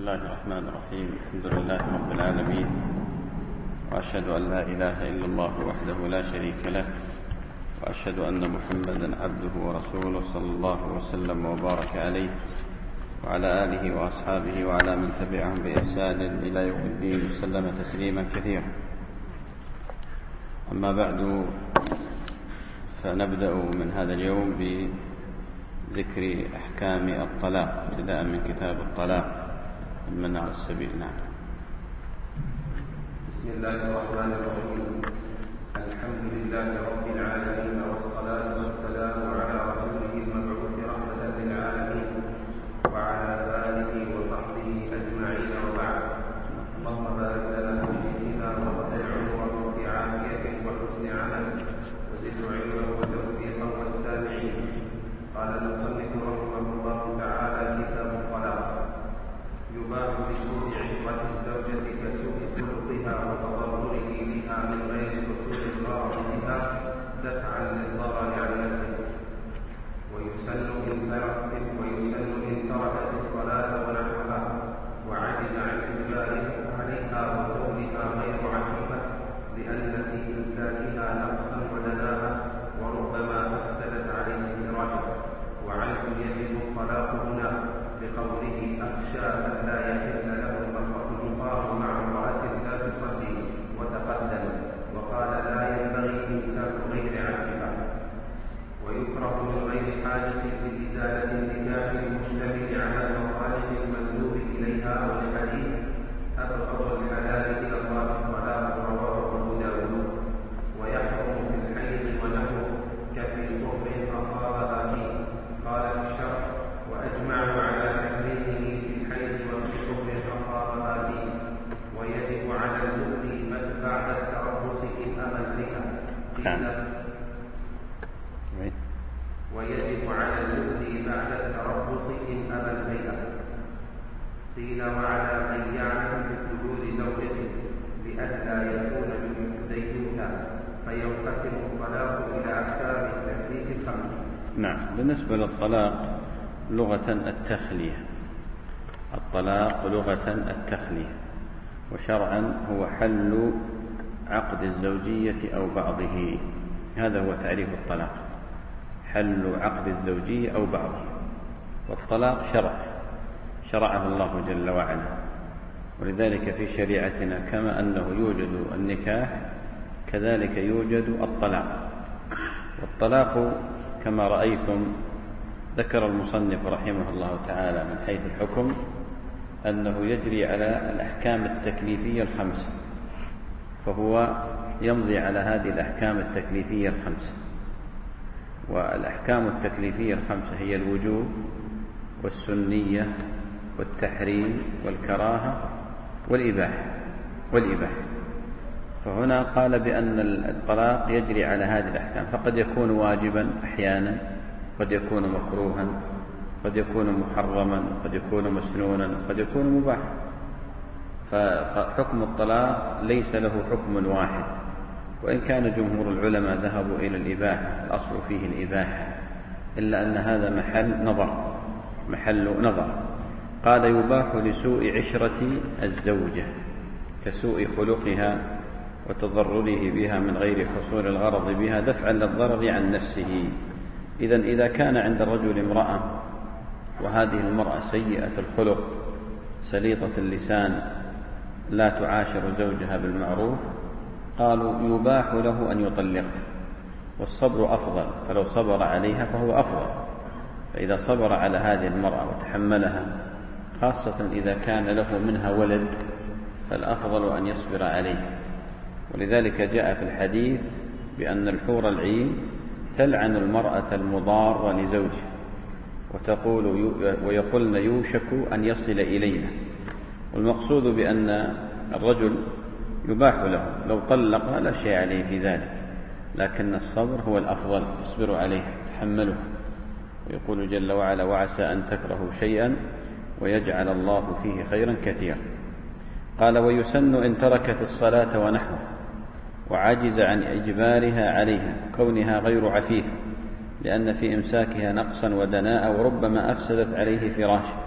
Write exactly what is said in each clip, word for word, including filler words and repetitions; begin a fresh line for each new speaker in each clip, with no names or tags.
الله الرحمن الرحيم. الحمد لله رب العالمين، وأشهد أن لا إله إلا الله وحده لا شريك له، وأشهد أن محمدا عبده ورسوله صلى الله وسلم وبارك عليه وعلى آله وأصحابه وعلى من تبعهم بإحسان إلى يوم الدين وسلم تسليما كثيرا. أما بعد، فنبدأ من هذا اليوم بذكر أحكام الطلاق ابتداء من كتاب الطلاق من على السبيل. نعم.
بسم الله الرحمن الرحيم. الحمد لله رب العالمين، والصلاة والسلام على رسوله المبعوث رحمة للعالمين وعلى آله وصحبه أجمعين، وبعد. اللهم بارك لنا في ديننا ووسع عمره في عافية وحسن عمل، وزد علما وتوفيقا والسامعين. قال المصنف رحمه الله تعالى: كتاب الطلاق. يباح بسوء عشرة الزوجة كسوء خلقها وتضرره بها من غير حصول الضرر بها دفعا للضرر عن نفسه. ويسن إن تركت ويسن إن تركت الصلاة ونحوها وعجز عن إجباره عليها وكونها غير عفيفة، لأن في إمساكها نقصا ودناءة وربما أفسدت عليه فراشه. وعنه يجب الطلاق هنا بقوله: أخشى أن لا يحل له المقام مع امرأة لا تصلي وتقدم، وقال: لا ينبغي إمساك غير عفيفة. ويكره من غير حاجة لإزالة النكاح المشتمل على المصالح المندوب إليها، والحديث: أبغض الحلال إلى الله الطلاق، رواه أبو داود. ويحرم في الحيض ونحوه كفي طهر أصابها فيه. قال في الشرح: وأجمعوا على تحريمه في الحيض وفي طهر أصابها فيه. ويجب على المؤمن بعد التربص إن أمى الرئة. ويجب على المؤذي بعد التربص إن أبى البيع. قيل: وعلى من يعلم بحدود زوجته لئلا يكون ديوثا، فينقسم الطلاق إلى أحكام التكليف الخمس.
نعم. بالنسبة للطلاق لغة التخلية، الطلاق لغة التخلية، وشرعا هو حل عقد الزوجية أو بعضه. هذا هو تعريف الطلاق: حل عقد الزوجية أو بعضه. والطلاق شرع شرعه الله جل وعلا، ولذلك في شريعتنا كما أنه يوجد النكاح كذلك يوجد الطلاق. والطلاق كما رأيتم ذكر المصنف رحمه الله تعالى من حيث الحكم أنه يجري على الأحكام التكليفية الخمسة، فهو يمضي على هذه الأحكام التكليفية الخمسة. والأحكام التكليفية الخمسة هي الوجوب والسنية والتحريم والكراهة والإباحة والإباحة. فهنا قال بأن الطلاق يجري على هذه الأحكام، فقد يكون واجبا أحيانا، قد يكون مكروها، قد يكون محرما، قد يكون مسنونا، قد يكون مباحا. فحكم الطلاق ليس له حكم واحد، وإن كان جمهور العلماء ذهبوا إلى الإباحة، الأصل فيه الإباحة، إلا أن هذا محل نظر محل نظر. قال: يباح لسوء عشرة الزوجة كسوء خلقها وتضرره بها من غير حصول الغرض بها دفعا للضرر عن نفسه. إذن إذا كان عند الرجل امرأة وهذه المرأة سيئة الخلق سليطة اللسان لا تعاشر زوجها بالمعروف، قالوا يباح له أن يطلقها، والصبر أفضل، فلو صبر عليها فهو أفضل. فإذا صبر على هذه المرأة وتحملها، خاصة إذا كان له منها ولد، فالأفضل أن يصبر عليه. ولذلك جاء في الحديث بأن الحور العين تلعن المرأة المضارة لزوجها وتقول ويقولن يوشك أن يصل إلينا. والمقصود بأن الرجل يباح له لو طلق لا شيء عليه في ذلك، لكن الصبر هو الأفضل، يصبر عليه تحمله. ويقول جل وعلا: وعسى أن تكرهوا شيئا ويجعل الله فيه خيرا كثيرا. قال: ويسن إن تركت الصلاة ونحوه وعجز عن إجبارها عليها كونها غير عفيفة، لأن في إمساكها نقصا ودناء وربما أفسدت عليه فراشه.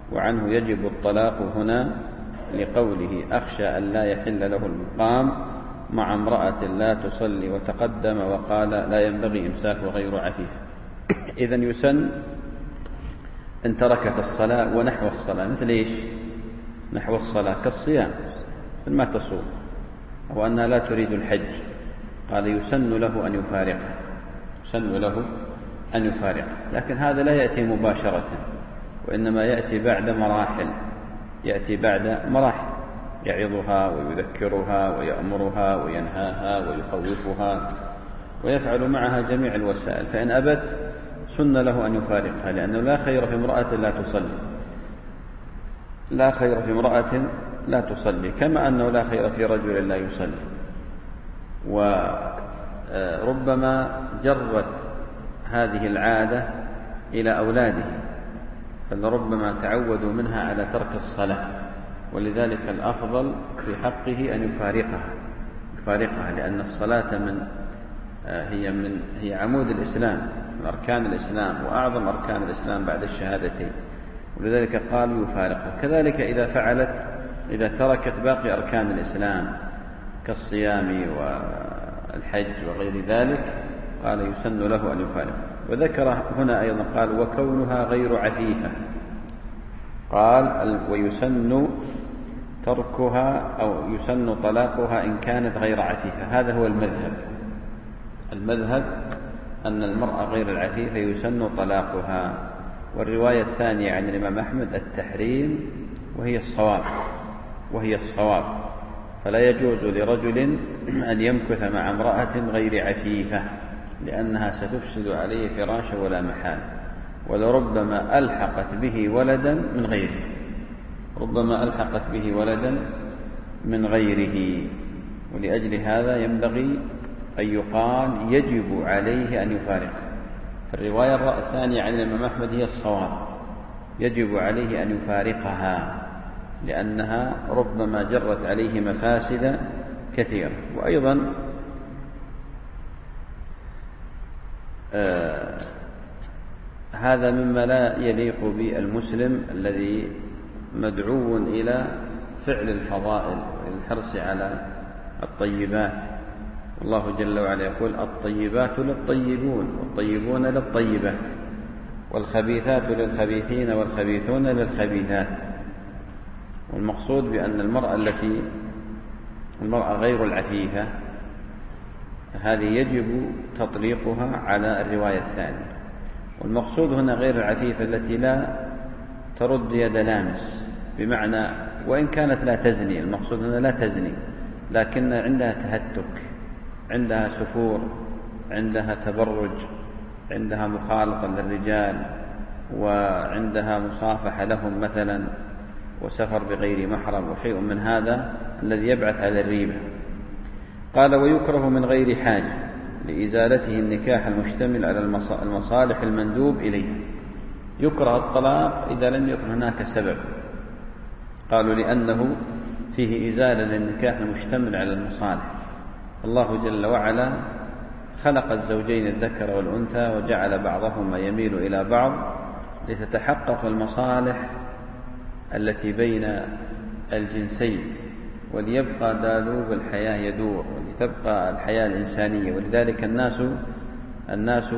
وعنه يجب الطلاق هنا لقوله أخشى أن لا يحل له المقام مع امرأة لا تصلي، وتقدم وقال لا ينبغي إمساك غير عفيف. إذن يسن إن تركت الصلاة ونحو الصلاة، مثل إيش؟ نحو الصلاة كالصيام، مثل ما تصوم، أو أنها لا تريد الحج، قال يسن له أن يفارقه، يسن له أن يفارقه. لكن هذا لا يأتي مباشرة، وإنما يأتي بعد مراحل، يأتي بعد مراحل يعظها ويذكرها ويأمرها وينهاها ويخوفها ويفعل معها جميع الوسائل. فإن أبت سن له أن يفارقها، لأنه لا خير في امرأة لا تصلي، لا خير في امرأة لا تصلي، كما أنه لا خير في رجل لا يصلي. وربما جرت هذه العادة إلى أولاده، فلربما تعودوا منها على ترك الصلاة، ولذلك الأفضل في حقه أن يفارقها يفارقها لأن الصلاة من هي من هي عمود الإسلام، من أركان الإسلام، وأعظم أركان الإسلام بعد الشهادتين، ولذلك قالوا يفارقها. كذلك إذا فعلت إذا تركت باقي أركان الإسلام كالصيام والحج وغير ذلك، قال يسن له أن يفارق. وذكر هنا أيضا قال وكونها غير عفيفة، قال ويسن تركها أو يسن طلاقها إن كانت غير عفيفة. هذا هو المذهب، المذهب أن المرأة غير العفيفة يسن طلاقها. والرواية الثانية عن الإمام أحمد التحريم، وهي الصواب وهي الصواب فلا يجوز لرجل أن يمكث مع امرأة غير عفيفة، لأنها ستفسد عليه فراشه ولا محال، ولربما ألحقت به ولدا من غيره، ربما ألحقت به ولدا من غيره. ولأجل هذا ينبغي أن يقال يجب عليه أن يفارق. الرواية الثانية عن الإمام أحمد هي الصواب، يجب عليه أن يفارقها، لأنها ربما جرت عليه مفاسد كثيرة. وأيضا آه هذا مما لا يليق بالمسلم الذي مدعو إلى فعل الفضائل والحرص على الطيبات. الله جل وعلا يقول الطيبات للطيبون والطيبون للطيبات، والخبيثات للخبيثين والخبيثون للخبيثات. والمقصود بأن المرأة التي المرأة غير العفيفة هذه يجب تطليقها على الرواية الثانية. والمقصود هنا غير العفيفة التي لا ترد يد لامس، بمعنى وإن كانت لا تزني، المقصود هنا لا تزني، لكن عندها تهتك، عندها سفور، عندها تبرج، عندها مخالطة للرجال، وعندها مصافحة لهم مثلا، وسفر بغير محرم، وشيء من هذا الذي يبعث على الريبة. قال ويكره من غير حاجة لإزالته النكاح المشتمل على المصالح المندوب إليه. يكره الطلاق إذا لم يكن هناك سبب، قالوا لأنه فيه إزالة للنكاح المشتمل على المصالح. الله جل وعلا خلق الزوجين الذكر والأنثى وجعل بعضهما يميل إلى بعض لتتحقق المصالح التي بين الجنسين، وليبقى دالوب الحياة يدور، ولتبقى الحياة الإنسانية. ولذلك الناس الناس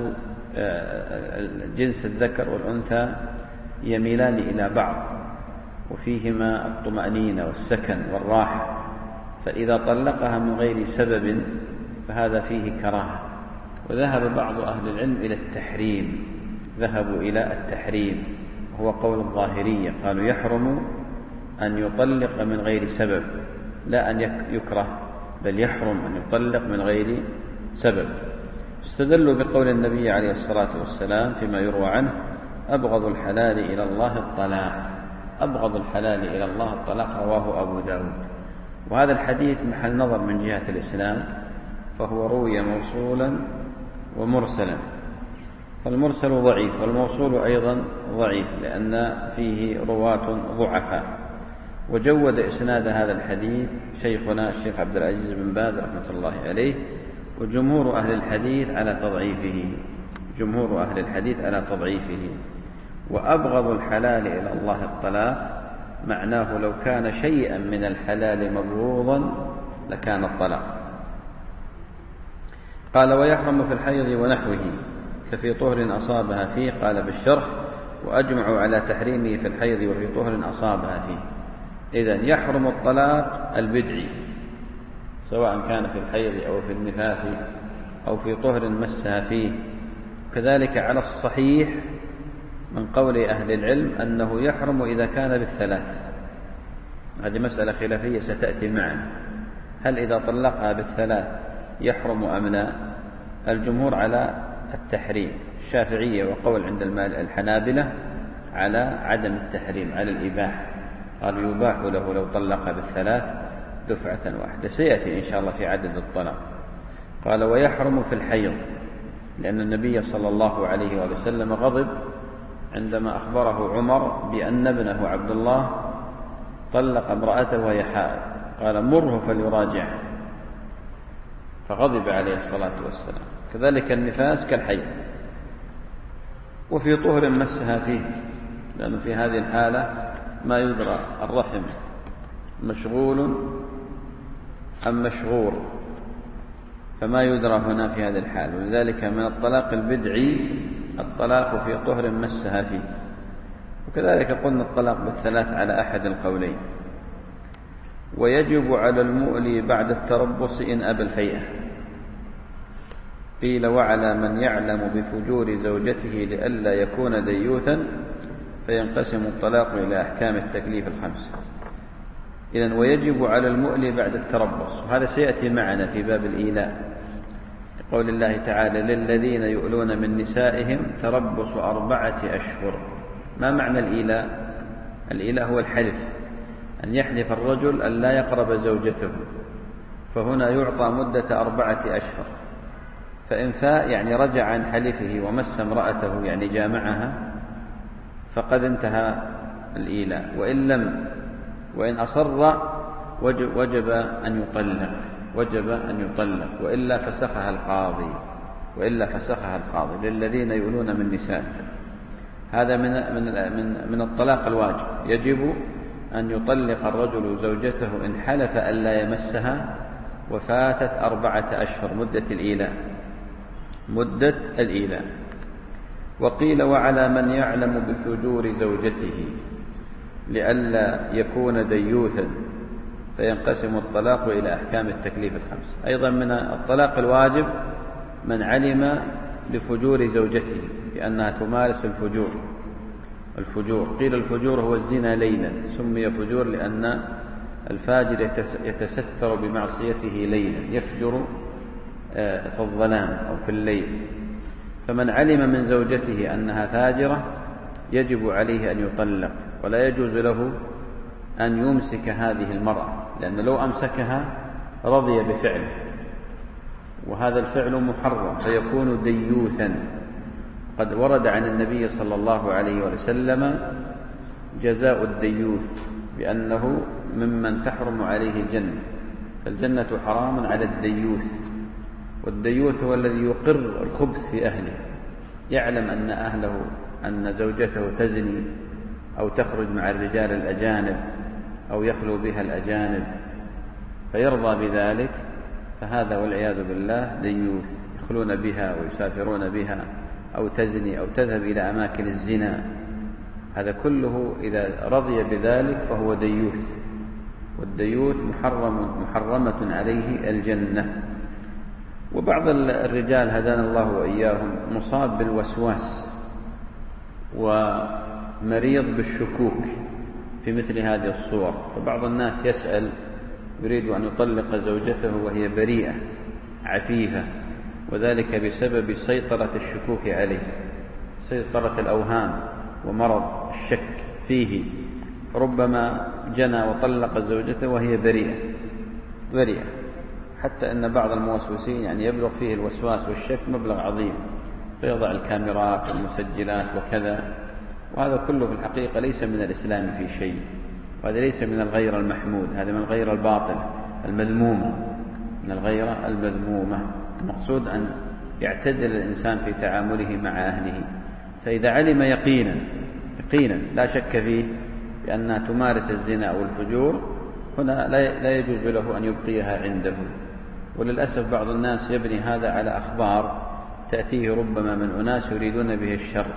جنس الذكر والأنثى يميلان إلى بعض، وفيهما الطمأنينة والسكن والراحة. فإذا طلقها من غير سبب فهذا فيه كراهة. وذهب بعض أهل العلم إلى التحريم، ذهبوا إلى التحريم، هو قول الظاهرية، قالوا يحرم أن يطلق من غير سبب، لا أن يكره، بل يحرم أن يطلق من غير سبب. استدلوا بقول النبي عليه الصلاة والسلام فيما يروى عنه أبغض الحلال إلى الله الطلاق، أبغض الحلال إلى الله الطلاق، رواه أبو داود. وهذا الحديث محل نظر من جهة الإسلام، فهو روي موصولا ومرسلا، فالمرسل ضعيف والموصول أيضا ضعيف لأن فيه رواة ضعفاء. وجود إسناد هذا الحديث شيخنا الشيخ عبد العزيز بن باز رحمة الله عليه، وجمهور أهل الحديث على تضعيفه، جمهور أهل الحديث على تضعيفه. وأبغض الحلال إلى الله الطلاق، معناه لو كان شيئا من الحلال مبغوضا لكان الطلاق. قال: ويحرم في الحيض ونحوه كفي طهر أصابها فيه. قال بالشرح: وأجمعوا على تحريمه في الحيض وفي طهر أصابها فيه. إذن يحرم الطلاق البدعي سواء كان في الحيض أو في النفاس أو في طهر مسها فيه. كذلك على الصحيح من قول أهل العلم أنه يحرم إذا كان بالثلاث. هذه مسألة خلافية ستأتي معنا، هل إذا طلقها بالثلاث يحرم أم لا؟ الجمهور على التحريم، الشافعية وقول عند الحنابلة على عدم التحريم، على الإباحة، قالوا يباح له لو طلق بالثلاث دفعة واحدة. سيأتي إن شاء الله في عدد الطلاق. قال: ويحرم في الحيض، لأن النبي صلى الله عليه وآله وسلم غضب عندما أخبره عمر بأن ابنه عبد الله طلق امرأته وهي حائض، قال: مره فليراجع، فغضب عليه الصلاة والسلام. كذلك النفاس كالحيض. وفي طهر مسها فيه، لأنه في هذه الحالة ما يدرى الرحم مشغول أم مشغور، فما يدرى هنا في هذه الحال. ولذلك من الطلاق البدعي الطلاق في طهر مسها فيه. وكذلك قلنا الطلاق بالثلاث على أحد القولين. ويجب على المؤلي بعد التربص إن أبى الفيئة. قيل: وعلى من يعلم بفجور زوجته لئلا يكون ديوثا فينقسم الطلاق إلى أحكام التكليف الخمسة. إذن ويجب على المؤلي بعد التربص، وهذا سيأتي معنا في باب الإيلاء، قول الله تعالى: للذين يؤلون من نسائهم تربص أربعة أشهر. ما معنى الإيلاء؟ الإيلاء هو الحلف، أن يحلف الرجل أن لا يقرب زوجته، فهنا يعطى مدة أربعة أشهر، فإن فاء يعني رجع عن حلفه ومس امرأته يعني جامعها فقد انتهى الإيلاء، وإن لم وإن أصر وجب, وجب أن يطلق وجب أن يطلق وإلا فسخها القاضي وإلا فسخها القاضي للذين يؤلون من نساء. هذا من من من من الطلاق الواجب، يجب أن يطلق الرجل زوجته إن حلف ألا يمسها وفاتت أربعة أشهر مدة الإيلاء مدة الإيلاء. وقيل: وعلى من يعلم بفجور زوجته لئلا يكون ديوثا فينقسم الطلاق إلى أحكام التكليف الخمس. أيضا من الطلاق الواجب من علم بفجور زوجته بأنها تمارس الفجور الفجور قيل الفجور هو الزنا ليلا، سمي فجور لأن الفاجر يتستر بمعصيته ليلا، يفجر في الظلام أو في الليل. فمن علم من زوجته أنها فاجرة يجب عليه أن يطلق، ولا يجوز له أن يمسك هذه المرأة، لأن لو أمسكها رضي بفعله، وهذا الفعل محرم فيكون ديوثا. قد ورد عن النبي صلى الله عليه وسلم جزاء الديوث بأنه ممن تحرم عليه الجنة، فالجنة حرام على الديوث. والديوث هو الذي يقر الخبث في أهله، يعلم أن أهله أن زوجته تزني أو تخرج مع الرجال الأجانب أو يخلو بها الأجانب فيرضى بذلك، فهذا والعياذ بالله ديوث، يخلون بها ويسافرون بها أو تزني أو تذهب إلى أماكن الزنا. هذا كله إذا رضي بذلك فهو ديوث، والديوث محرم محرمة عليه الجنة. وبعض الرجال هدانا الله وإياهم مصاب بالوسواس ومريض بالشكوك في مثل هذه الصور، فبعض الناس يسأل يريد أن يطلق زوجته وهي بريئة عفيفة، وذلك بسبب سيطرة الشكوك عليه، سيطرة الأوهام ومرض الشك فيه، فربما جنى وطلق زوجته وهي بريئة بريئة حتى أن بعض الموسوسين يعني يبلغ فيه الوسواس والشك مبلغ عظيم، فيضع الكاميرات والمسجلات وكذا، وهذا كله في الحقيقة ليس من الإسلام في شيء، وهذا ليس من الغيرة المحمود، هذا من الغيرة الباطل المذمومة، من الغيرة المذمومة. المقصود أن يعتدل الإنسان في تعامله مع أهله، فإذا علم يقينا يقينا لا شك فيه بأنها تمارس الزنا أو الفجور، هنا لا يجوز له أن يبقيها عنده. وللأسف بعض الناس يبني هذا على أخبار تأتيه ربما من أناس يريدون به الشر،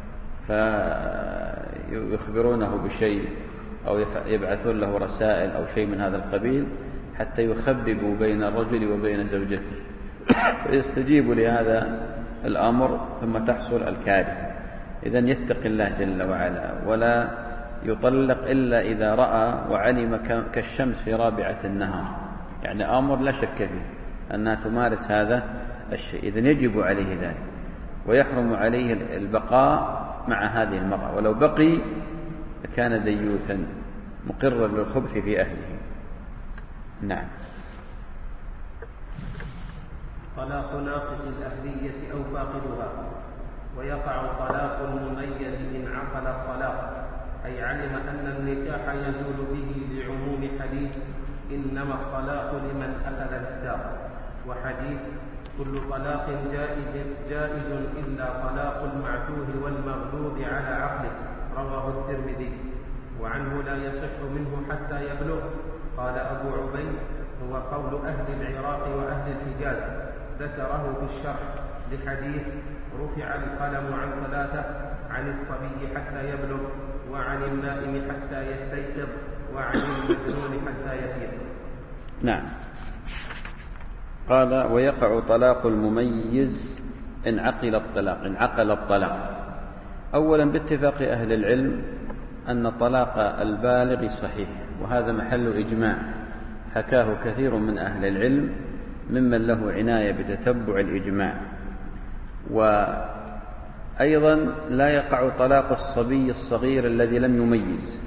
فيخبرونه بشيء أو يبعثون له رسائل أو شيء من هذا القبيل حتى يخببوا بين الرجل وبين زوجته، فيستجيب لهذا الأمر ثم تحصل الكارثة. إذن يتق الله جل وعلا ولا يطلق إلا إذا رأى وعلم كالشمس في رابعة النهار، يعني أمر لا شك فيه أنها تمارس هذا الشيء، إذن يجب عليه ذلك ويحرم عليه البقاء مع هذه المرأة، ولو بقي كان ديوثا مقرا للخبث في أهله. نعم.
طلاق ناقص الأهلية أو فاقدها. ويقع طلاق المميز إن عقل الطلاق، أي علم أن النكاح يزول به لعموم حديث إنما الطلاق لمن أخذ الساق، وحديث كل طلاق جائز, جائز إلا طلاق المعتوه والمغلوب على عقله، رواه الترمذي. وعنه لا يصح منه حتى يبلغ. قال أبو عبيد هو قول أهل العراق وأهل الحجاز، ذكره في الشرح لحديث رفع القلم عن ثلاثة: عن الصبي حتى يبلغ، وعن النائم حتى يستيقظ، وعن المجنون حتى يفيق.
نعم. قال ويقع طلاق المميز إن عقل الطلاق إن عقل الطلاق. أولا باتفاق أهل العلم أن طلاق البالغ صحيح، وهذا محل إجماع حكاه كثير من أهل العلم ممن له عناية بتتبع الإجماع. وأيضا لا يقع طلاق الصبي الصغير الذي لم يميز،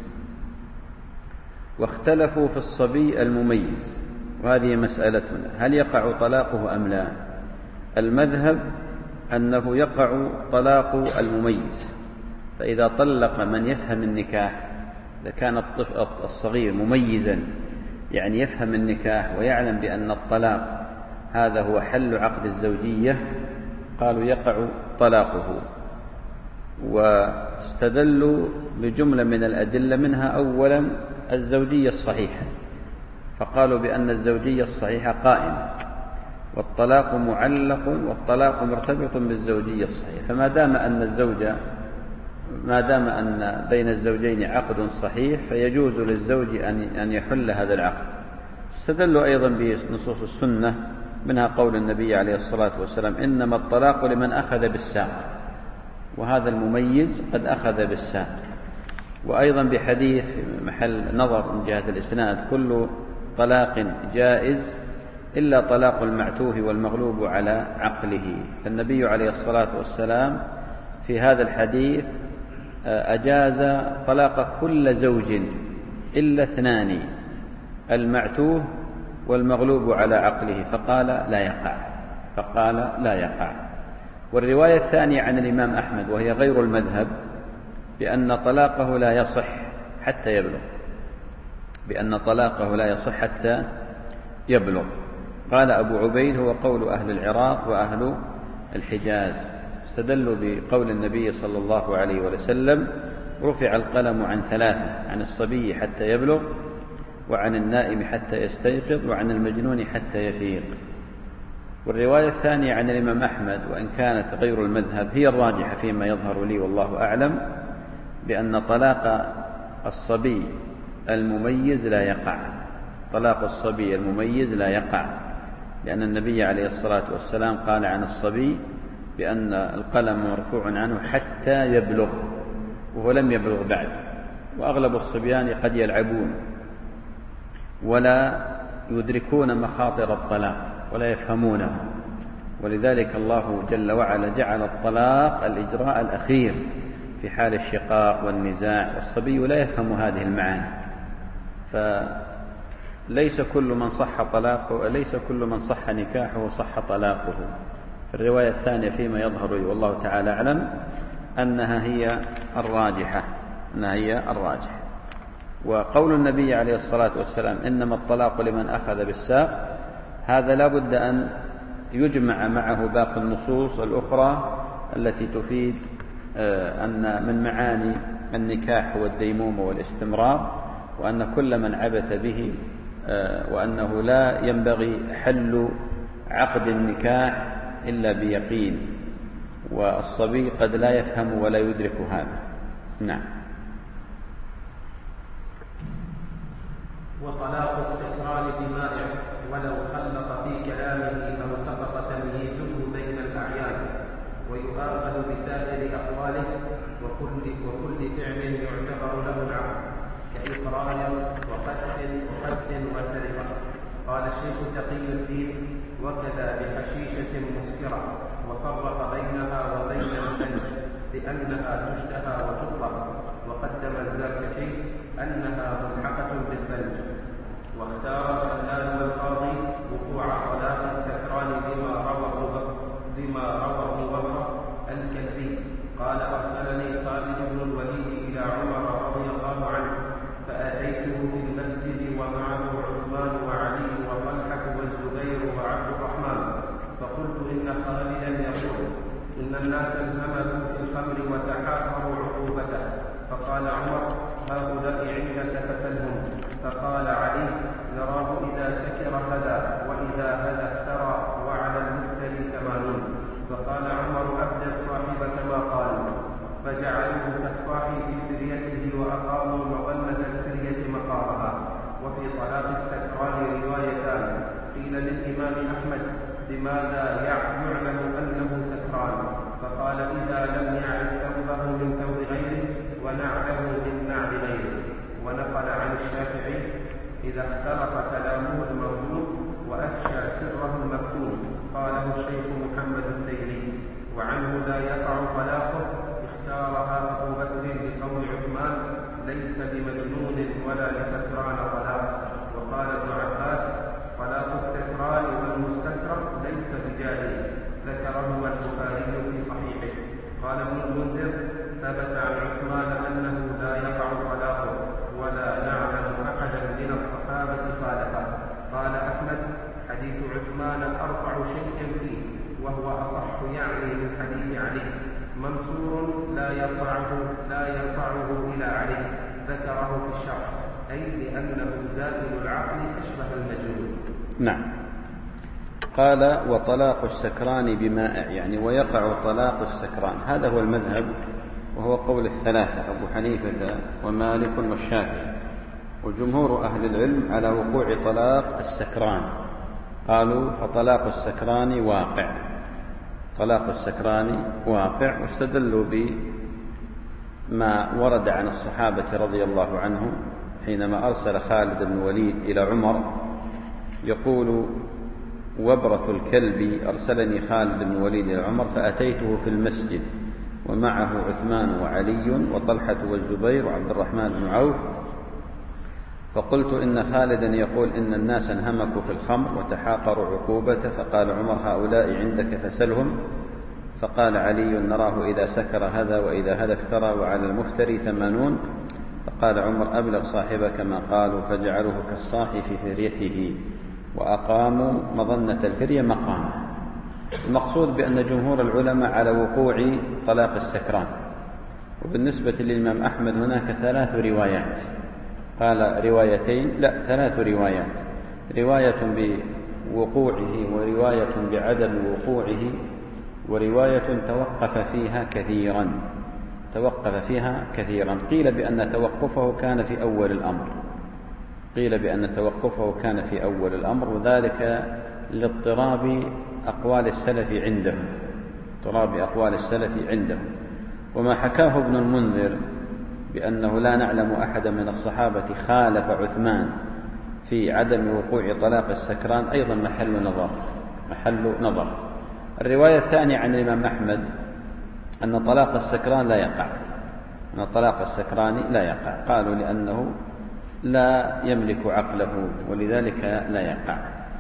واختلفوا في الصبي المميز، وهذه مسألتنا، هل يقع طلاقه أم لا؟ المذهب أنه يقع طلاق المميز، فإذا طلق من يفهم النكاح، إذا كان الطفل الصغير مميزا يعني يفهم النكاح ويعلم بأن الطلاق هذا هو حل عقد الزوجية، قالوا يقع طلاقه. واستدلوا بجملة من الأدلة، منها أولا الزوجية الصحيحة، فقالوا بأن الزوجية الصحيحة قائمة، والطلاق معلق، والطلاق مرتبط بالزوجية الصحيحة، فما دام أن الزوجة ما دام أن بين الزوجين عقد صحيح فيجوز للزوج أن يحل هذا العقد. استدلوا أيضا بنصوص السنة، منها قول النبي عليه الصلاة والسلام إنما الطلاق لمن أخذ بالساق، وهذا المميز قد أخذ بالساق. وأيضا بحديث محل نظر من جهة الإسناد كل طلاق جائز إلا طلاق المعتوه والمغلوب على عقله، فالنبي عليه الصلاة والسلام في هذا الحديث أجاز طلاق كل زوج إلا اثنان: المعتوه والمغلوب على عقله، فقال لا يقع فقال لا يقع. والرواية الثانية عن الإمام أحمد وهي غير المذهب بأن طلاقه لا يصح حتى يبلغ بأن طلاقه لا يصح حتى يبلغ. قال أبو عبيد هو قول أهل العراق وأهل الحجاز، استدلوا بقول النبي صلى الله عليه وسلم رفع القلم عن ثلاثة: عن الصبي حتى يبلغ، وعن النائم حتى يستيقظ، وعن المجنون حتى يفيق. والرواية الثانية عن الإمام أحمد وإن كانت غير المذهب هي الراجحة فيما يظهر لي والله أعلم، بأن طلاق الصبي المميز لا يقع طلاق الصبي المميز لا يقع لأن النبي عليه الصلاة والسلام قال عن الصبي بأن القلم مرفوع عنه حتى يبلغ، وهو لم يبلغ بعد. وأغلب الصبيان قد يلعبون ولا يدركون مخاطر الطلاق ولا يفهمونه، ولذلك الله جل وعلا جعل الطلاق الإجراء الأخير في حال الشقاق والنزاع، والصبي لا يفهم هذه المعاني. فليس كل من صح طلاقه ليس كل من صح نكاحه صح طلاقه. الرواية الثانية فيما يظهر والله تعالى أعلم أنها هي الراجحة أنها هي الراجحة. وقول النبي عليه الصلاة والسلام إنما الطلاق لمن أخذ بالساق، هذا لا بد أن يجمع معه باقي النصوص الأخرى التي تفيد أن من معاني النكاح هو الديمومة والاستمرار، وأن كل من عبث به، وأنه لا ينبغي حل عقد النكاح إلا بيقين، والصبي قد لا يفهم ولا يدرك هذا. نعم.
وطلاق السكران بمائع ولو خلط في كلامه أو سقط تمييزه بين الأعيان، ويؤاخذ بسائر أقواله، وكل, وكل فعل يعتبر له العقد كإقرار وقتل وقتل وسرقة. قال الشيخ تقي الدين: وكذا بحشيشة مسكرة، وفرق بينها وبين البنج لأنها تشتهى وتطلق، وقدم الزركشي أنها ملحقة بالبنج. واختار خلال القاضي وقوع طلاق السكران بما روى بما روى بكر الكلبي قال: أرسلني خالد بن الوليد إلى عمر رضي الله عنه، فأتيته في المسجد ومعه عثمان وعلي وطلحة والزبير وعبد الرحمن، فقلت: إن خالدا يقول إن الناس انهمكوا في الخمر وتحاكروا عقوبته. فقال عمر: هؤلاء عندك فسلهم. فقال علي: نراه إذا سكر هدى، وإذا هدى افترى، وعلى المفتري ثمانون. فقال عمر: أبدل صاحبك ما قال. فجعلوه كالصاحب في فريته، وأقاموا مظنة الفرية مقامها. وفي طلاق السكران روايتان: قيل للإمام أحمد: لماذا يعلم أنه سكران؟ فقال: إذا لم يعرف ثوبه من ثوب غيره، ونعله من نعل غيره. ونقل عن الشافعي: إذا اختلط كلامه الموجود وأفشى سره المكتوم. قاله الشيخ محمد الديلي. وعنه لا يقع طلاقه، اختارها أبو بكر بقول عثمان: ليس بمجنون ولا لسكران طلاق. وقال ابن عباس: طلاق السكران والمستكره ليس بجائز، ذكرهما البخاري في صحيحه. قال ابن المنذر: ثبت عن عثمان أنه لا يقع طلاقه، ولا نعلم أحدا من الصحابة خالفه. قال أحمد: حديث عثمان أرفع شيء فيه، وهو أصح يعني من حديث علي. منصور لا يرفعه لا يرفعه إلى علي، ذكره في الشرح، أي لأنه زائل العقل أشبه المجنون.
نعم. قال: وطلاق السكران بمائع، يعني ويقع طلاق السكران. هذا هو المذهب، وهو قول الثلاثة: أبو حنيفة ومالك والشافعي. وجمهور أهل العلم على وقوع طلاق السكران، قالوا: فطلاق السكران واقع، طلاق السكران واقع. واستدلوا بما ورد عن الصحابة رضي الله عنهم حينما أرسل خالد بن الوليد إلى عمر يقول: وبرة الكلب أرسلني خالد بن الوليد إلى عمر، فأتيته في المسجد ومعه عثمان وعلي وطلحة والزبير وعبد الرحمن بن عوف، فقلت: إن خالدا يقول إن الناس انهمكوا في الخمر وتحاقروا عقوبته. فقال عمر: هؤلاء عندك فسلهم. فقال علي: نراه إذا سكر هذا، وإذا هذا افترى، وعلى المفتري ثمانون. فقال عمر: أبلغ صاحبك ما قالوا. فجعلوه كالصاحي في فريته، وأقاموا مظنة الفرية مقامه. المقصود بأن جمهور العلماء على وقوع طلاق السكران. وبالنسبة للإمام أحمد هناك ثلاث روايات، قال روايتين، لا ثلاث روايات: رواية بوقوعه، ورواية بعدم وقوعه، ورواية توقف فيها كثيرا توقف فيها كثيرا قيل بأن توقفه كان في أول الأمر قيل بأن توقفه كان في أول الأمر وذلك لاضطراب أقوال السلف عندهم اضطراب أقوال السلف عندهم وما حكاه ابن المنذر بأنه لا نعلم أحدا من الصحابة خالف عثمان في عدم وقوع طلاق السكران أيضا محل نظر محل نظر الرواية الثانية عن الإمام أحمد أن طلاق السكران لا يقع أن طلاق السكران لا يقع قالوا لأنه لا يملك عقله ولذلك لا يقع.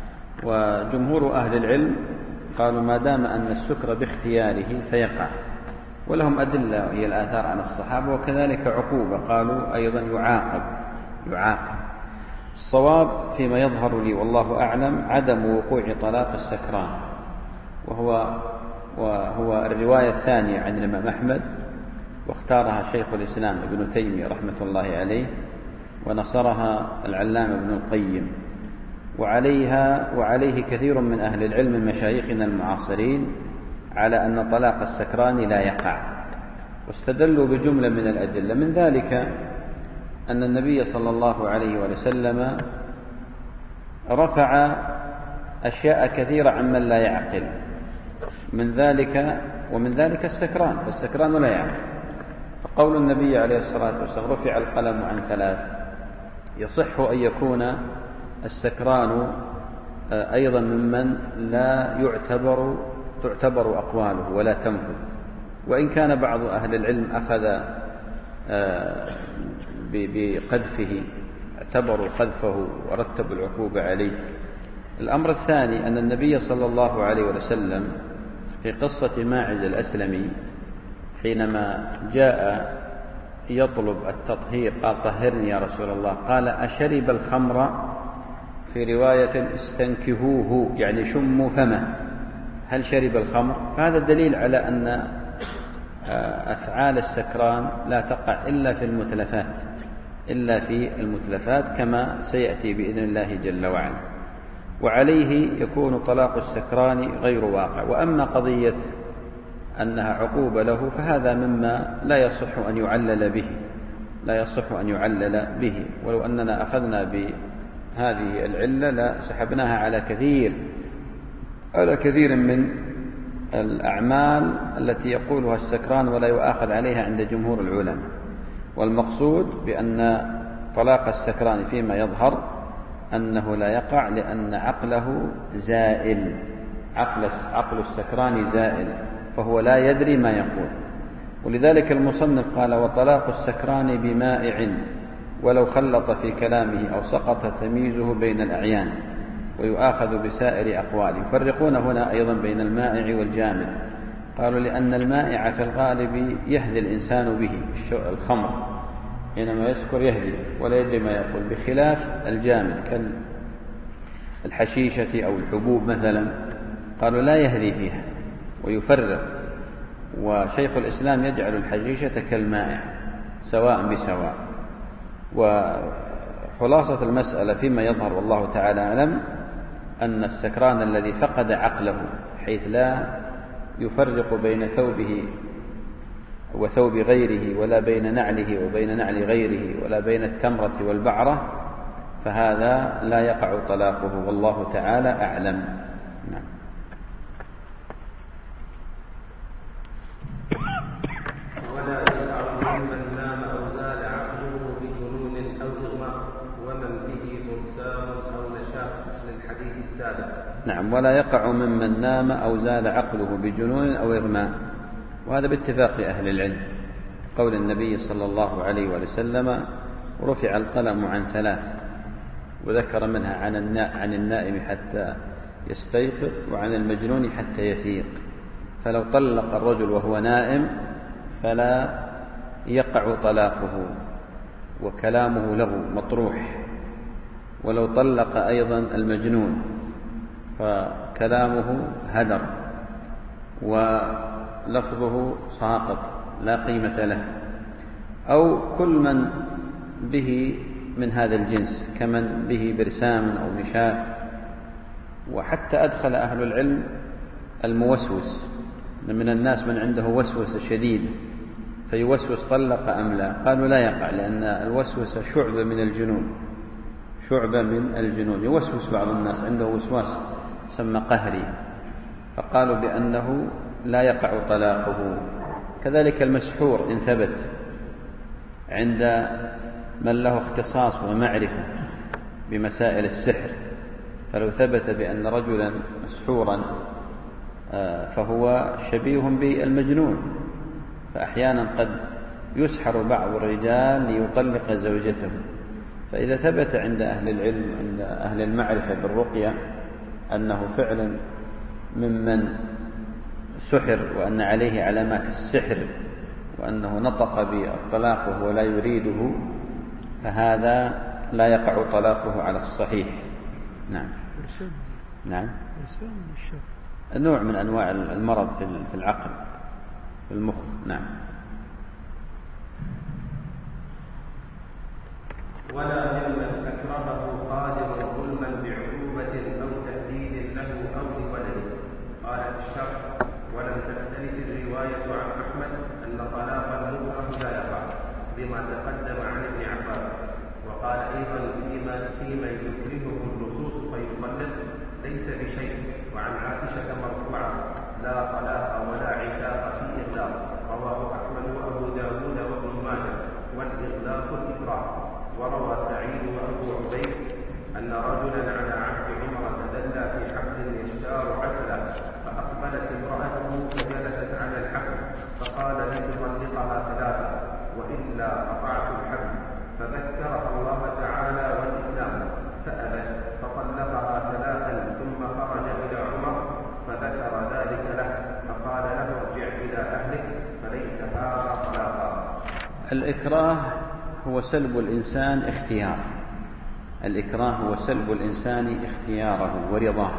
وجمهور أهل العلم قالوا ما دام أن السكر باختياره فيقع ولهم أدلة هي الآثار عن الصحابة وكذلك عقوبة قالوا أيضا يعاقب يعاقب الصواب فيما يظهر لي والله أعلم عدم وقوع طلاق السكران وهو وهو الرواية الثانية عن الإمام أحمد واختارها شيخ الإسلام ابن تيمية رحمة الله عليه، ونصرها العلامة ابن القيم، وعليها وعليه كثير من أهل العلم من مشايخنا المعاصرين على أن طلاق السكران لا يقع، واستدلوا بجملة من الأدلة. من ذلك أن النبي صلى الله عليه وسلم رفع أشياء كثيرة عمن لا يعقل، من ذلك ومن ذلك السكران، فالسكران لا يعقل. فقول النبي عليه الصلاة والسلام رفع القلم عن ثلاث، يصح أن يكون السكران أيضا ممن لا يعتبر تعتبر أقواله ولا تنفذ، وإن كان بعض أهل العلم أخذ بقذفه، اعتبروا قذفه ورتبوا العقوبة عليه. الأمر الثاني أن النبي صلى الله عليه وسلم في قصة ماعز الأسلمي حينما جاء يطلب التطهير قال طهرني يا رسول الله، قال أشرب الخمر؟ في رواية استنكهوه يعني شموا فمه، هل شرب الخمر؟ فهذا دليل على أن أفعال السكران لا تقع إلا في المتلفات إلا في المتلفات كما سيأتي بإذن الله جل وعلا. وعليه يكون طلاق السكران غير واقع. وأما قضية أنها عقوبة له فهذا مما لا يصح أن يعلل به لا يصح أن يعلل به ولو أننا أخذنا بهذه العلة لسحبناها على كثير على كثير من الأعمال التي يقولها السكران ولا يؤاخذ عليها عند جمهور العلماء. والمقصود بأن طلاق السكران فيما يظهر أنه لا يقع لأن عقله زائل، عقل عقل السكران زائل، فهو لا يدري ما يقول. ولذلك المصنف قال وطلاق السكران بمائع ولو خلط في كلامه أو سقط تمييزه بين الأعيان ويؤاخذ بسائر أقواله. يفرقون هنا أيضا بين المائع والجامد، قالوا لأن المائع في الغالب يهدي الإنسان به، الخمر حينما يسكر يهدي ولا يدري ما يقول، بخلاف الجامد كالحشيشة أو الحبوب مثلا، قالوا لا يهدي فيها ويفرق. وشيخ الإسلام يجعل الحشيشة كالمائع سواء بسواء. وخلاصة المسألة فيما يظهر والله تعالى أعلم أن السكران الذي فقد عقله حيث لا يفرق بين ثوبه وثوب غيره ولا بين نعله وبين نعل غيره ولا بين التمرة والبعرة، فهذا لا يقع طلاقه والله تعالى أعلم. نعم.
ولا يقع ممن نام أو زال عقله بجنون أو إغماء ومن به برسام أو نشاط للحديث السابق.
نعم. ولا يقع ممن نام أو زال عقله بجنون أو إغماء، وهذا باتفاق أهل العلم. قول النبي صلى الله عليه وسلم رفع القلم عن ثلاث، وذكر منها عن النائم حتى يستيقظ وعن المجنون حتى يفيق. فلو طلق الرجل وهو نائم فلا يقع طلاقه وكلامه له مطروح، ولو طلق أيضا المجنون فكلامه هدر ولفظه ساقط لا قيمة له، أو كل من به من هذا الجنس كمن به برسام أو مشاف. وحتى أدخل أهل العلم الموسوس، من الناس من عنده وسوسة شديد فيوسوس طلق أم لا، قالوا لا يقع لأن الوسوسة شعبة من الجنون شعبة من الجنون يوسوس بعض الناس عنده وسواس سمى قهري، فقالوا بأنه لا يقع طلاقه. كذلك المسحور إن ثبت عند من له اختصاص ومعرفة بمسائل السحر، فلو ثبت بأن رجلا مسحورا فهو شبيه بالمجنون، فأحيانا قد يسحر بعض الرجال ليطلق زوجته. فإذا ثبت عند أهل العلم عند أهل المعرفة بالرقية أنه فعلا ممن سحر وأن عليه علامات السحر وأنه نطق بالطلاق وهو لا يريده، فهذا لا يقع طلاقه على الصحيح. نعم. نعم. نوع من أنواع المرض في العقل في المخ. نعم.
ولا ممن أكرهه قادر ظلما بعقوبة أو تهديد له أو لولده. قال في الشرح: ولم تختلف الرواية عن أحمد أن طلاق المكره لا يقع بما تقدم عن ابن عباس. وقال أيضا في من يكرهه النصوص فيطلق ليس بشيء. وعن عائشة مرفوعة: لا طلاق ولا عتاق في إغلاق. رواه أحمد وأبو داود وابن ماجه. والإغلاق الإكراه. وروى سعيد وأبو عبيد أن رجلا على عهد عمر تدلى في حبل يشتار عسلا، فأقبلت امرأته فجلست على الحبل فقال لتطلقها ثلاثة وإلا قطعت الحبل، فذكرها الله تعالى والإسلام فأبت فطلقها ثلاثا ثم خرج إلى عمر فذكر ذلك له فقال له: ارجع إلى أهلك فليس هذا طلاقا.
الإكراه هو سلب الإنسان اختياره. الإكراه هو سلب الإنسان اختياره ورضاه.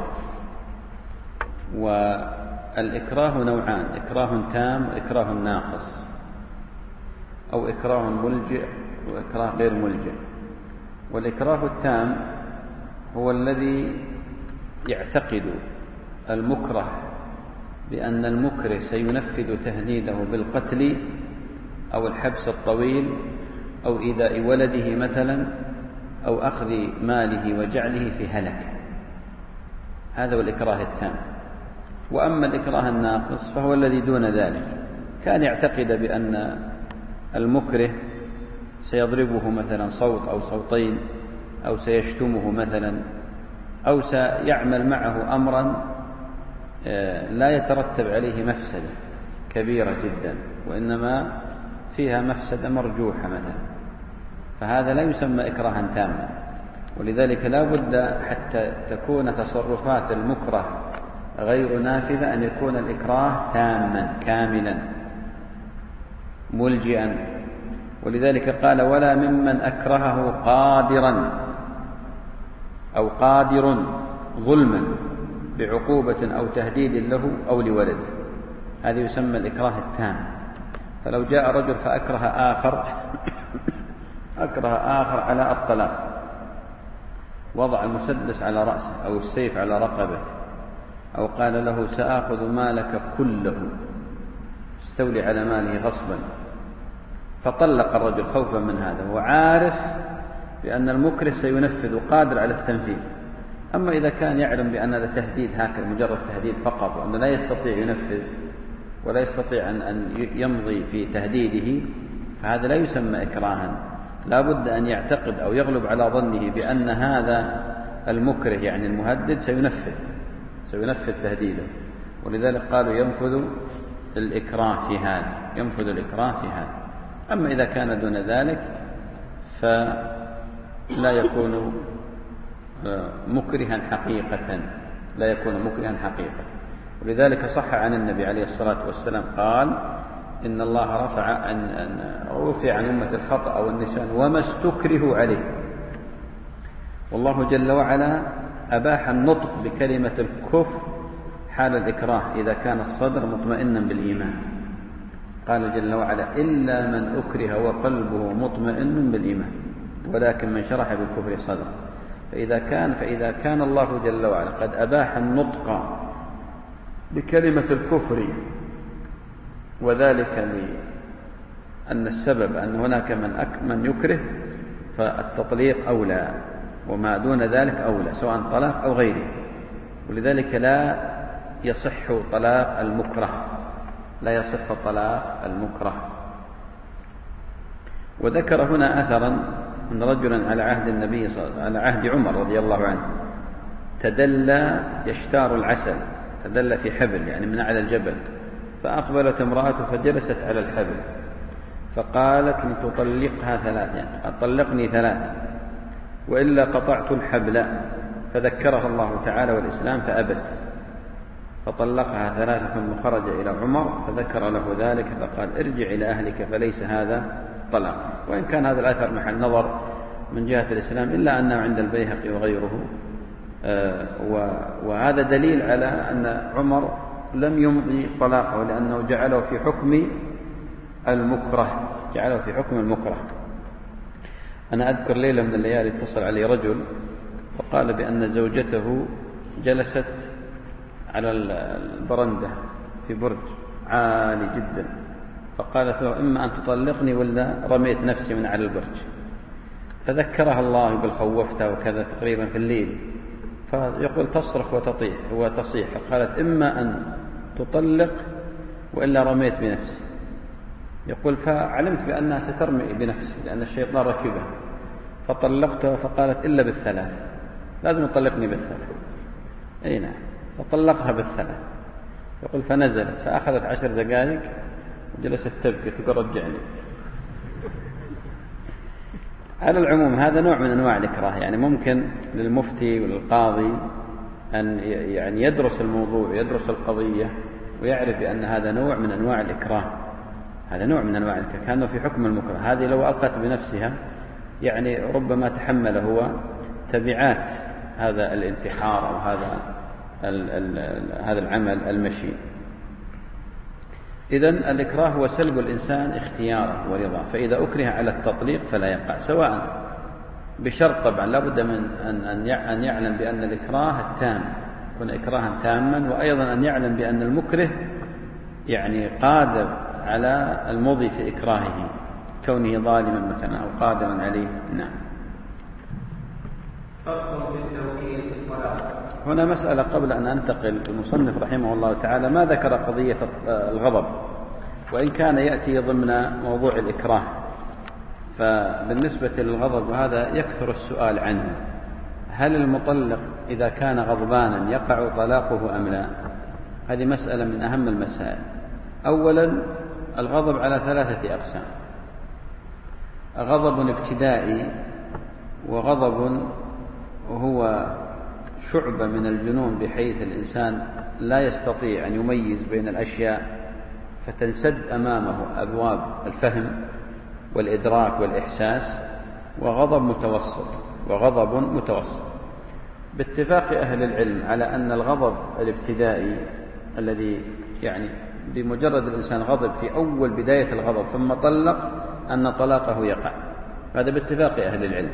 والإكراه نوعان: إكراه تام وإكراه ناقص، أو إكراه ملجئ وإكراه غير ملجئ. والإكراه التام هو الذي يعتقد المكره بأن المكره سينفذ تهديده بالقتل أو الحبس الطويل أو إيذاء ولده مثلا أو أخذ ماله وجعله في هلك. هذا هو الإكراه التام. وأما الإكراه الناقص فهو الذي دون ذلك، كان يعتقد بأن المكره سيضربه مثلا صوت أو صوتين، أو سيشتمه مثلا، أو سيعمل معه أمرا لا يترتب عليه مفسدة كبيرة جدا، وإنما فيها مفسدة مرجوحة مثلا، فهذا لا يسمى إكراها تاما. ولذلك لا بد حتى تكون تصرفات المكره غير نافذة أن يكون الإكراه تاما كاملا ملجئا. ولذلك قال: ولا ممن أكرهه قادرا أو قادر ظلما بعقوبة أو تهديد له أو لولده. هذا يسمى الإكراه التام. فلو جاء رجل فأكره آخر أكره آخر على الطلاق، وضع المسدس على رأسه أو السيف على رقبته، أو قال له: سآخذ مالك كله، استولي على ماله غصبا، فطلق الرجل خوفا من هذا، وعارف بأن المكره سينفذ قادر على التنفيذ. أما إذا كان يعلم بأن هذا تهديد هكذا مجرد تهديد فقط، وأنه لا يستطيع ينفذ ولا يستطيع أن يمضي في تهديده، فهذا لا يسمى إكراها. لا بد أن يعتقد أو يغلب على ظنه بأن هذا المكره يعني المهدد سينفذ سينفذ تهديده. ولذلك قالوا ينفذ الإكراه في هذا ينفذ الإكراه في هذا. أما إذا كان دون ذلك فلا يكون مكرها حقيقة لا يكون مكرها حقيقة. ولذلك صح عن النبي عليه الصلاة والسلام قال: إن الله رفع عن أن رفع عن أمة الخطأ والنسيان وما استكرهوا عليه. والله جل وعلا أباح النطق بكلمة الكفر حال الإكراه إذا كان الصدر مطمئنا بالإيمان. قال جل وعلا: إلا من أكره وقلبه مطمئن بالإيمان ولكن من شرح بالكفر صدر. فإذا كان فإذا كان الله جل وعلا قد أباح النطق بكلمة الكفر، وذلك لأن السبب أن هناك من, أك من يكره، فالتطليق أولى، وما دون ذلك أولى سواء طلاق أو غيره. ولذلك لا يصح طلاق المكره لا يصح طلاق المكره. وذكر هنا أثرا أن رجلا على عهد النبي صلى على عهد عمر رضي الله عنه تدلى يشتار العسل، تدلى في حبل يعني من على الجبل، فأقبلت امرأته فجلست على الحبل فقالت: لتطلقها ثلاث، يعني طلقني ثلاث وإلا قطعت الحبل. فذكرها الله تعالى والإسلام فأبت، فطلقها ثلاثة ثم خرج إلى عمر فذكر له ذلك فقال: ارجع إلى أهلك فليس هذا طلاق. وإن كان هذا الأثر محل نظر من جهة الإسلام إلا أنه عند البيهقي وغيره، وهذا دليل على أن عمر لم يمضي طلاقه لأنه جعله في حكم المكره جعله في حكم المكره. أنا أذكر ليلة من الليالي اتصل علي رجل وقال بأن زوجته جلست على البرندة في برج عالي جدا، فقالت له إما أن تطلقني ولا رميت نفسي من على البرج، فذكرها الله بل خوفتها وكذا تقريبا في الليل، فيقول تصرخ وتطيح وتصيح، فقالت إما أن تطلق وإلا رميت بنفسي. يقول فعلمت بأنها سترمي بنفسي لأن الشيطان ركبها، فطلقتها فقالت إلا بالثلاث، لازم تطلقني بالثلاث. أي نعم، فطلقها بالثلاث. يقول فنزلت فأخذت عشر دقائق وجلست تبكي تقول رجعني. على العموم هذا نوع من أنواع الإكراه، يعني ممكن للمفتي وللقاضي أن يعني يدرس الموضوع، يدرس القضية ويعرف بأن هذا نوع من أنواع الإكراه، هذا نوع من أنواع الإكراه كأنه في حكم المكره. هذه لو ألقت بنفسها يعني ربما تحمل هو تبعات هذا الانتحار أو هذا ال ال هذا العمل المشي. إذن الإكراه هو سلب الإنسان اختياره ورضاه، فإذا أكره على التطليق فلا يقع، سواء بشرط طبعا لا بد من أن يعلم بأن الإكراه التام يكون إكراها تاما، وأيضا أن يعلم بأن المكره يعني قادر على المضي في إكراهه كونه ظالما مثلا أو قادرا عليه. نعم.
فصل بالتوكيل في الطلاق.
هنا مسألة قبل أن أنتقل المصنف رحمه الله تعالى ما ذكر قضية الغضب، وإن كان يأتي ضمن موضوع الإكراه، فبالنسبة للغضب وهذا يكثر السؤال عنه، هل المطلق إذا كان غضبانا يقع طلاقه أم لا؟ هذه مسألة من أهم المسائل. أولا الغضب على ثلاثة أقسام: غضب ابتدائي، وغضب هو شعبة من الجنون بحيث الإنسان لا يستطيع أن يميز بين الأشياء فتنسد أمامه أبواب الفهم والإدراك والإحساس، وغضب متوسط وغضب متوسط. باتفاق أهل العلم على أن الغضب الابتدائي الذي يعني بمجرد الإنسان غضب في أول بداية الغضب ثم طلق أن طلاقه يقع، هذا باتفاق أهل العلم.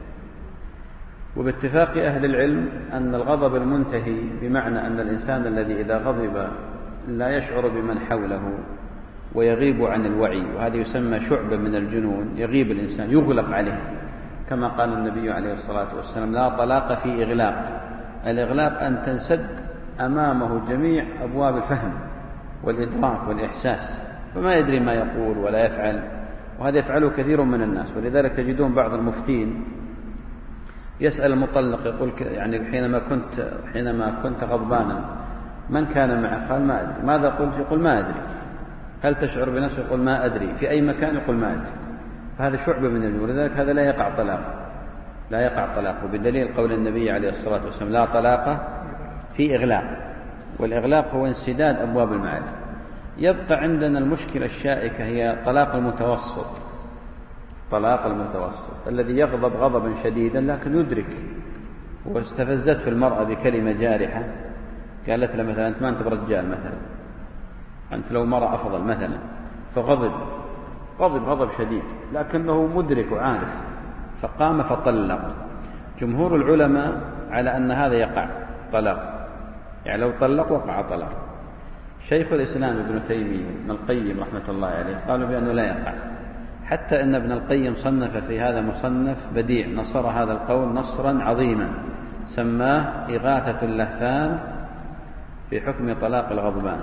وباتفاق أهل العلم أن الغضب المنتهي بمعنى أن الإنسان الذي إذا غضب لا يشعر بمن حوله ويغيب عن الوعي، وهذا يسمى شعبة من الجنون، يغيب الإنسان يغلق عليه، كما قال النبي عليه الصلاة والسلام: لا طلاق في إغلاق. الإغلاق أن تنسد أمامه جميع أبواب الفهم والإدراك والإحساس، فما يدري ما يقول ولا يفعل، وهذا يفعله كثير من الناس. ولذلك تجدون بعض المفتين يسأل المطلق يقول يعني حينما كنت حينما كنت غضبانا من كان معك؟ قال ما أدري. ماذا قلت؟ يقول ما أدري. هل تشعر بنفسك؟ يقول ما أدري. في أي مكان؟ يقول ما أدري. فهذا شعبة من الجنون، ولذلك هذا لا يقع طلاق، لا يقع طلاق، بدليل قول النبي عليه الصلاة والسلام: لا طلاق في إغلاق. والإغلاق هو انسداد أبواب المعرفة. يبقى عندنا المشكلة الشائكة هي طلاق المتوسط، طلاق المتوسط الذي يغضب غضبا شديدا لكن يدرك، واستفزته المرأة بكلمة جارحة، قالت له مثلا أنت ما أنت برجال مثلا، أنت لو مرأة أفضل مثلا، فغضب غضب غضب شديد لكنه مدرك وعارف، فقام فطلق. جمهور العلماء على أن هذا يقع طلاق، يعني لو طلق وقع طلاق. شيخ الإسلام ابن تيمية ابن القيم رحمة الله عليه قالوا بأنه لا يقع، حتى أن ابن القيم صنف في هذا مصنف بديع، نصر هذا القول نصرا عظيما، سماه إغاثة اللهفان في حكم طلاق الغضبان.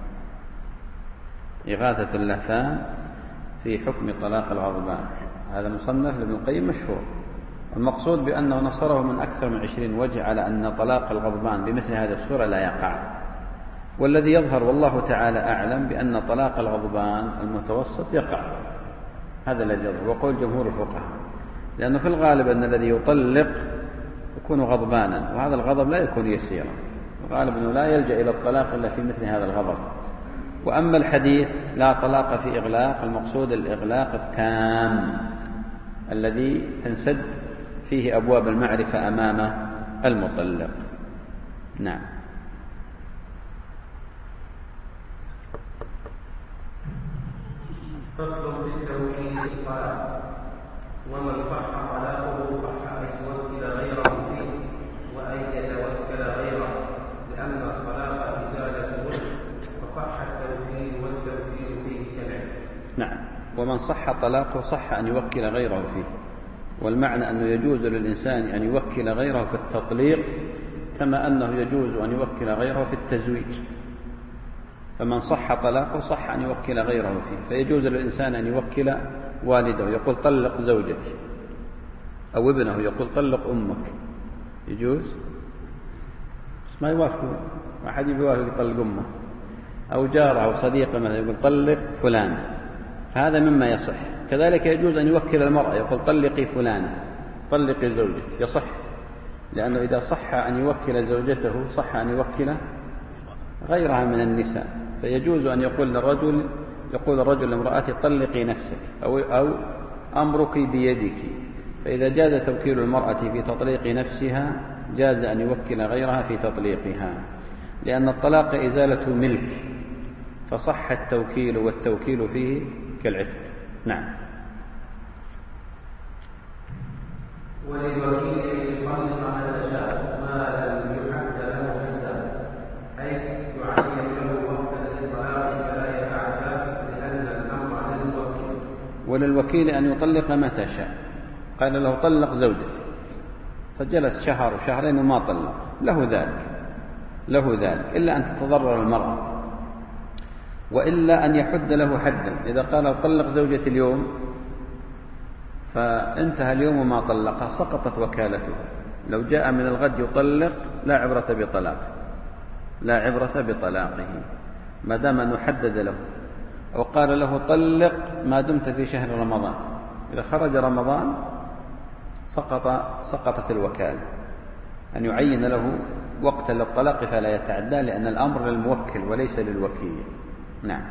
إغاثة اللهفان في حكم طلاق الغضبان، هذا مصنف لابن القيم مشهور. المقصود بأنه نصره من أكثر من عشرين وجه على أن طلاق الغضبان بمثل هذه الصورة لا يقع. والذي يظهر والله تعالى أعلم بأن طلاق الغضبان المتوسط يقع، هذا الذي يظهر وقول جمهور الفقهاء، لأنه في الغالب أن الذي يطلق يكون غضبانا، وهذا الغضب لا يكون يسيرا، الغالب أنه لا يلجأ إلى الطلاق إلا في مثل هذا الغضب. وأما الحديث لا طلاق في إغلاق، المقصود الإغلاق التام الذي تنسد فيه أبواب المعرفة أمام المطلق. نعم.
فصل بالتوكيد في الطلاق. ومن صح طلاقه صح أن يوكل غيره فيه وأن يتوكل غيره، لأن الطلاق إزالة ملك، وصح التوكيل والتوكيل فيه كالعلم.
نعم. ومن صح طلاقه صح أن يوكل غيره فيه، والمعنى أنه يجوز للإنسان أن يوكل غيره في التطليق كما أنه يجوز أن يوكل غيره في التزويج. فمن صح طلاقه صح أن يوكل غيره فيه، فيجوز للإنسان أن يوكل والده يقول طلق زوجتي، أو ابنه يقول طلق أمك، يجوز، بس ما يوافقون، ما حد يوافق يطلق أمه، أو جاره أو صديقه مثلا يقول طلق فلان، فهذا مما يصح. كذلك يجوز أن يوكل المرأة يقول طلقي فلانة، طلقي زوجتي، يصح، لأنه إذا صح أن يوكل زوجته صح أن يوكل غيرها من النساء. فيجوز أن يقول للرجل يقول الرجل لامرأته طلقي نفسك، أو, أو أمرك بيدك. فإذا جاز توكيل المرأة في تطليق نفسها جاز أن يوكل غيرها في تطليقها، لأن الطلاق إزالة ملك، فصح التوكيل والتوكيل فيه كالعتق. نعم.
وللوكيل أن يطلق من شاء ما لم يحد له حدا، أي يعين له وقتا للطلاق فلا يتعدى، لأن الأمر للوكيل.
وللوكيل أن يطلق متى شاء، قال له طلق زوجتي فجلس شهر وشهرين وما طلق، له ذلك له ذلك إلا أن تتضرر المرأة، وإلا أن يحد له حدا. إذا قال طلق زوجتي اليوم فانتهى اليوم وما طلقها سقطت وكالته. لو جاء من الغد يطلق لا عبرة بطلاقه لا عبرة بطلاقه ما دام أنه حدد له، أو قال له طلق ما دمت في شهر رمضان، إذا خرج رمضان سقط سقطت الوكالة. أن يعين له وقتا للطلاق فلا يتعدى، لأن الأمر للموكل وليس للوكيل. نعم.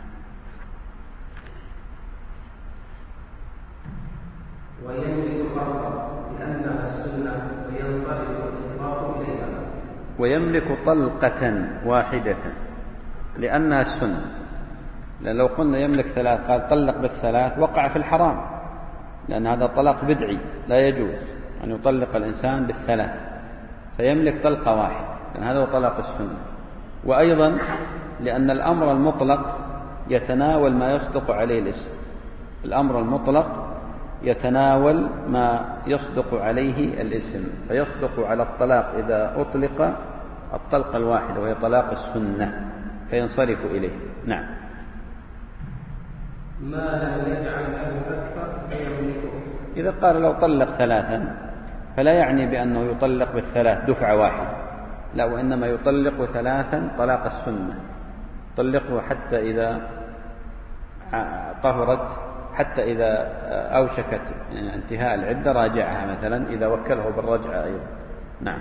ويملك فرضا لأنها السنة وينصرف الإطلاق إليها.
ويملك طلقة واحدة لأنها السنة، لأن لو قلنا يملك ثلاث قال طلق بالثلاث وقع في الحرام، لأن هذا طلاق بدعي لا يجوز أن يطلق الإنسان بالثلاث، فيملك طلقة واحدة لأن هذا هو طلاق السنة. وأيضا لأن الأمر المطلق يتناول ما يصدق عليه الاسم، الأمر المطلق يتناول ما يصدق عليه الاسم، فيصدق على الطلاق إذا أطلق الطلقة الواحدة وهي طلاق السنة فينصرف إليه. نعم.
ما لم يجعل له أكثر فيملكه.
إذا قال لو طلق ثلاثا فلا يعني بأنه يطلق بالثلاث دفعة واحدة، لا، وإنما يطلق ثلاثا طلاق السنة، طلقه حتى إذا طهرت، حتى إذا أوشكت انتهاء العدة راجعها مثلا، إذا وكله بالرجعة أيضا. نعم.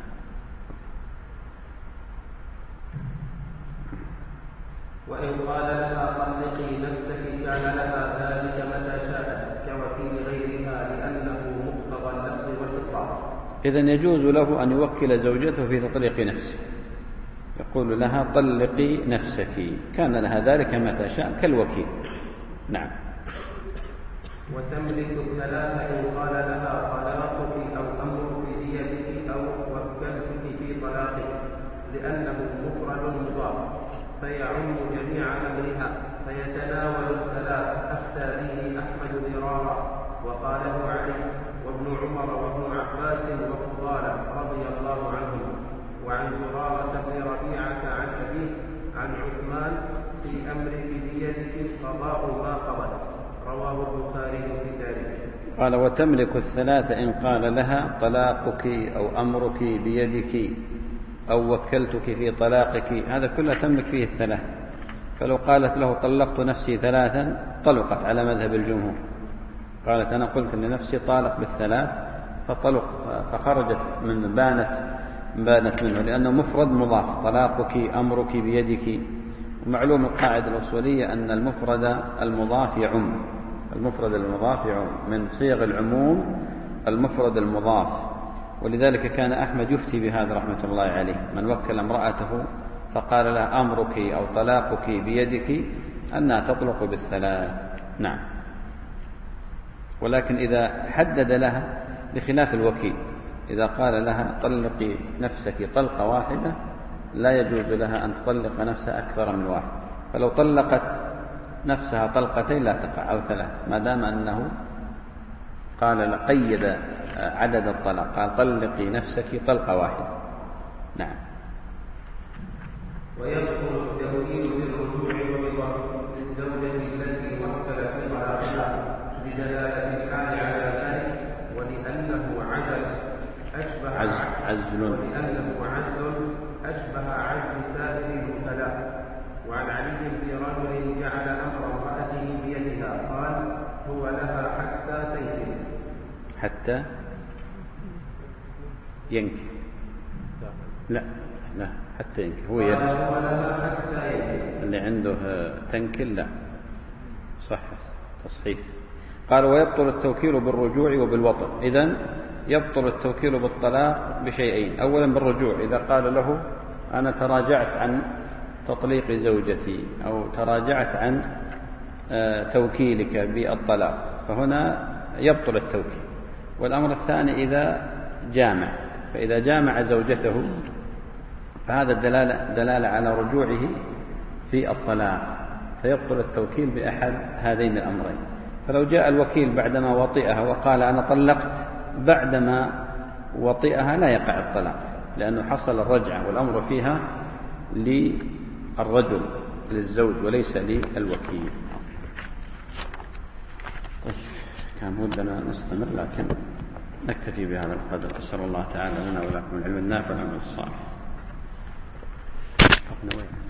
وإن قال لها طلقي نفسك كان لها ذلك متى شاءت كوكيل غيرها، لأنه مقتضى اللفظ والإطلاق.
إذن يجوز له أن يوكل زوجته في تطليق نفسه، يقول لها طلقي نفسك، كان لها ذلك متى شاء كالوكيل. نعم.
وتملك الثلاثة إن قال لها طلاقك أو أمرك بيدك أو وكلتك في طلاقك، لأنه مفرد مضاف فيعم جميع أمرها، فيتناول الثلاث. أفتى به أحمد مرارا وقاله علي وابن عمر وابن عباس وفضالة رضي الله عنهم، وعن زرارة بن ربيعة عن أبيه عن عثمان في أمرك بيدك قضاء ما قضت، رواه البخاري في تاريخه.
قال وتملك الثلاث إن قال لها طلاقك أو أمرك بيدك أو وكلتك في طلاقك، هذا كله تملك فيه الثلاث. فلو قالت له طلقت نفسي ثلاثا طلقت على مذهب الجمهور، قالت أنا قلت لنفسي طالق بالثلاث فطلق، فخرجت من بانت بانت منه، لأنه مفرد مضاف، طلاقك أمرك بيدك. ومعلوم القاعدة الأصولية أن المفرد المضاف يعم، المفرد المضاف يعم، من صيغ العموم المفرد المضاف. ولذلك كان أحمد يفتي بهذا رحمة الله عليه، من وكل امرأته فقال لها أمرك أو طلاقك بيدك أنها تطلق بالثلاث. نعم. ولكن إذا حدد لها بخلاف الوكيل، إذا قال لها طلقي نفسك طلقة واحدة لا يجوز لها أن تطلق نفسها أكثر من واحد، فلو طلقت نفسها طلقتين لا تقع أو ثلاث، ما دام أنه قال قيد عدد الطلاق، قال طلقي نفسك طلقة واحدة. نعم.
ويذكر التوكيل بالرجوع والرضا للزوجة التي وكل فيها بدلالة الحال على ذلك، ولأنه عزل أشبه
عزل عزل
ولأنه عزل أشبه عزل سائر الوكلاء. وعن علي في رجل جعل أمر امرأته بيدها قال هو لها حتى تنكح
حتى ينكح لا لا حتى ينكح هو يده
هو لها حتى ينكح
اللي عنده تنكل لا صح تصحيح. قال ويبطل التوكيل بالرجوع وبالوطء. إذن يبطل التوكيل بالطلاق بشيئين. أولا بالرجوع، إذا قال له أنا تراجعت عن تطليق زوجتي أو تراجعت عن توكيلك بالطلاق، فهنا يبطل التوكيل. والأمر الثاني إذا جامع، فإذا جامع زوجته فهذا الدلالة دلالة على رجوعه في الطلاق، فيبطل التوكيل بأحد هذين الأمرين. فلو جاء الوكيل بعدما وطئها وقال أنا طلقت بعدما وطئها لا يقع الطلاق، لأنه حصل الرجعة والأمر فيها للرجل للزوج وليس للوكيل. طيب كان ودنا نستمر لكن نكتفي بهذا القدر. أسأل الله تعالى لنا ولكم العلم النافع والعمل الصالح.